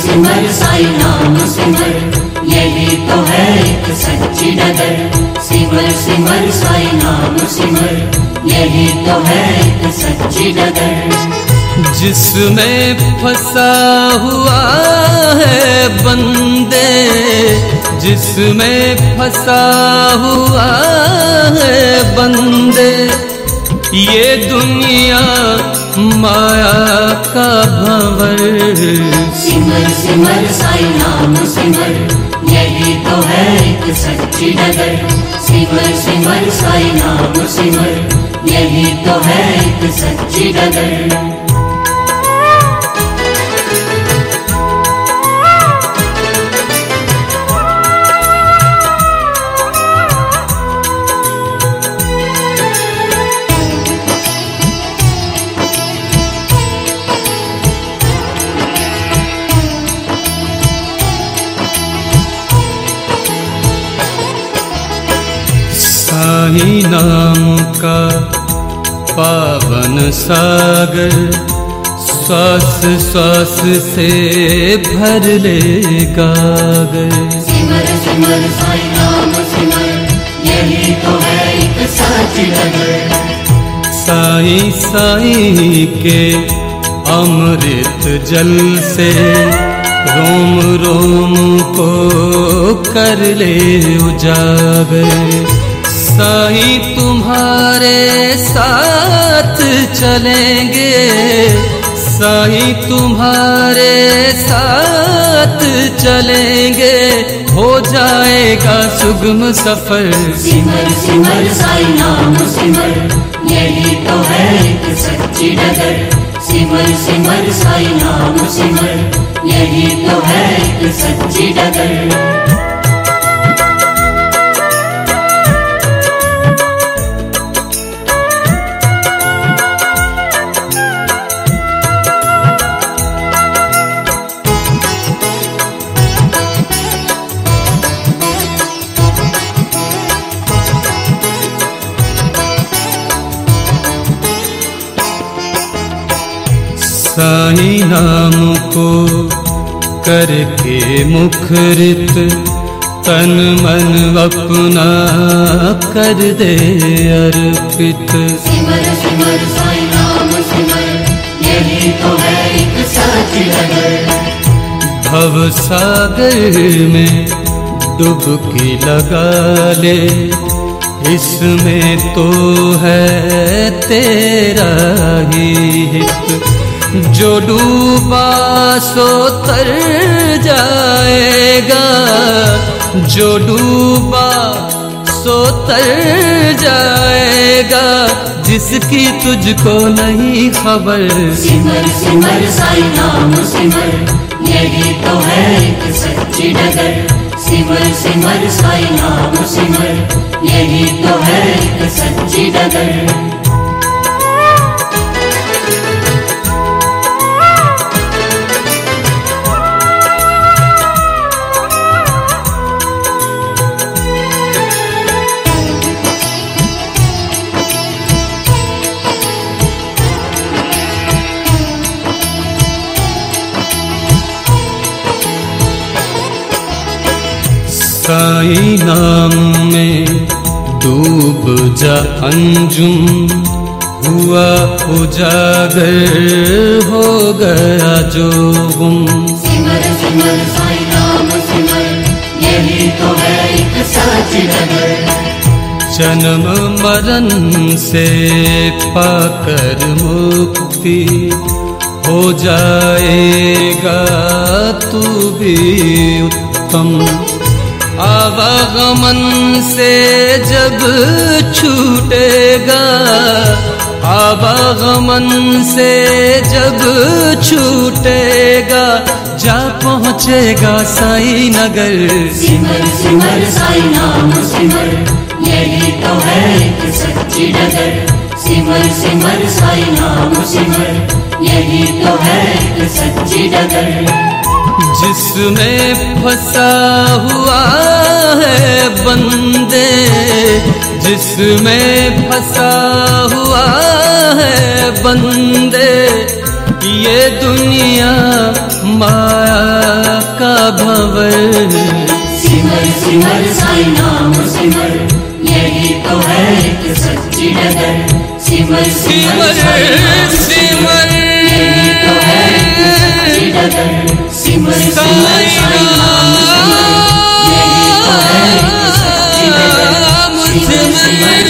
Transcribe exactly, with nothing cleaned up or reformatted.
सिमर साई नाम सिमर, यही तो है एक सच्ची डगर। सिमर सिमर साई नाम सिमर, यही तो है एक सच्ची डगर। जिसमें फंसा हुआ है बंदे, जिसमें फंसा हुआ है बंदे, ये दुनिया माया का भंवर। सिमर सिमर साई नाम सिमर, यही तो है एक सच्ची डगर। सिमर सिमर साई नाम सिमर, यही तो है एक सच्ची डगर। साई नाम का पावन सागर, श्वास श्वास से भर ले गागर। सिमर सिमर साई नाम सिमर, यही तो है एक सच्ची डगर। साई साई के अमृत जल से रोम रोम को कर ले उजागर। साई तुम्हारे साथ चलेंगे, साई तुम्हारे साथ चलेंगे, हो जाएगा सुगम सफर। सिमर सिमर साई नाम सिमर, यही तो है एक सच्ची डगर। सिमर सिमर साई नाम सिमर, यही तो है एक सच्ची डगर। साई नाम को करके मुखरित, तन मन अपना कर दे अर्पित। सिमर सिमर साई नाम सिमर, यही तो है एक सच्ची डगर। भव सागर में डुबकी लगा ले, इसमें तो है तेरा ही हित। जो डूबा सो तर जाएगा, जो डूबा सो तर जाएगा, जिसकी तुझको नहीं खबर। सिमर सिमर साई नाम सिमर, यही तो है एक सच्ची डगर। सिमर सिमर साई नाम सिमर, यही तो है एक सच्ची डगर। साई नाम में डूब जा अंजुम, हुआ उजागर हो गया जो गुम। सिमर सिमर साई नाम सिमर, यही तो है एक सच्ची डगर। जन्म मरण से पाकर मुक्ति, हो जाएगा तू भी उत्तम। आवागमन से जब छूटेगा, आवागमन से जब छूटेगा, जा पहुँचेगा साई नगर। सिमर सिमर साई नाम सिमर, यही तो है एक सच्ची डगर। सिमर सिमर साई नाम सिमर, यही तो है एक सच्ची डगर। जिसमें फंसा हुआ है बंदे, जिसमें फंसा हुआ है बंदे, ये दुनिया माया भंवर। सिमर सिमर साई नाम सिमर, यही तो है एक सच्ची डगर। सिमर सिमर साई नाम सिमर, यही तो है एक सच्ची डगर। सिमर सिमर साई नाम सिमर, यही तो है एक सच्ची डगर। सिमर सिमर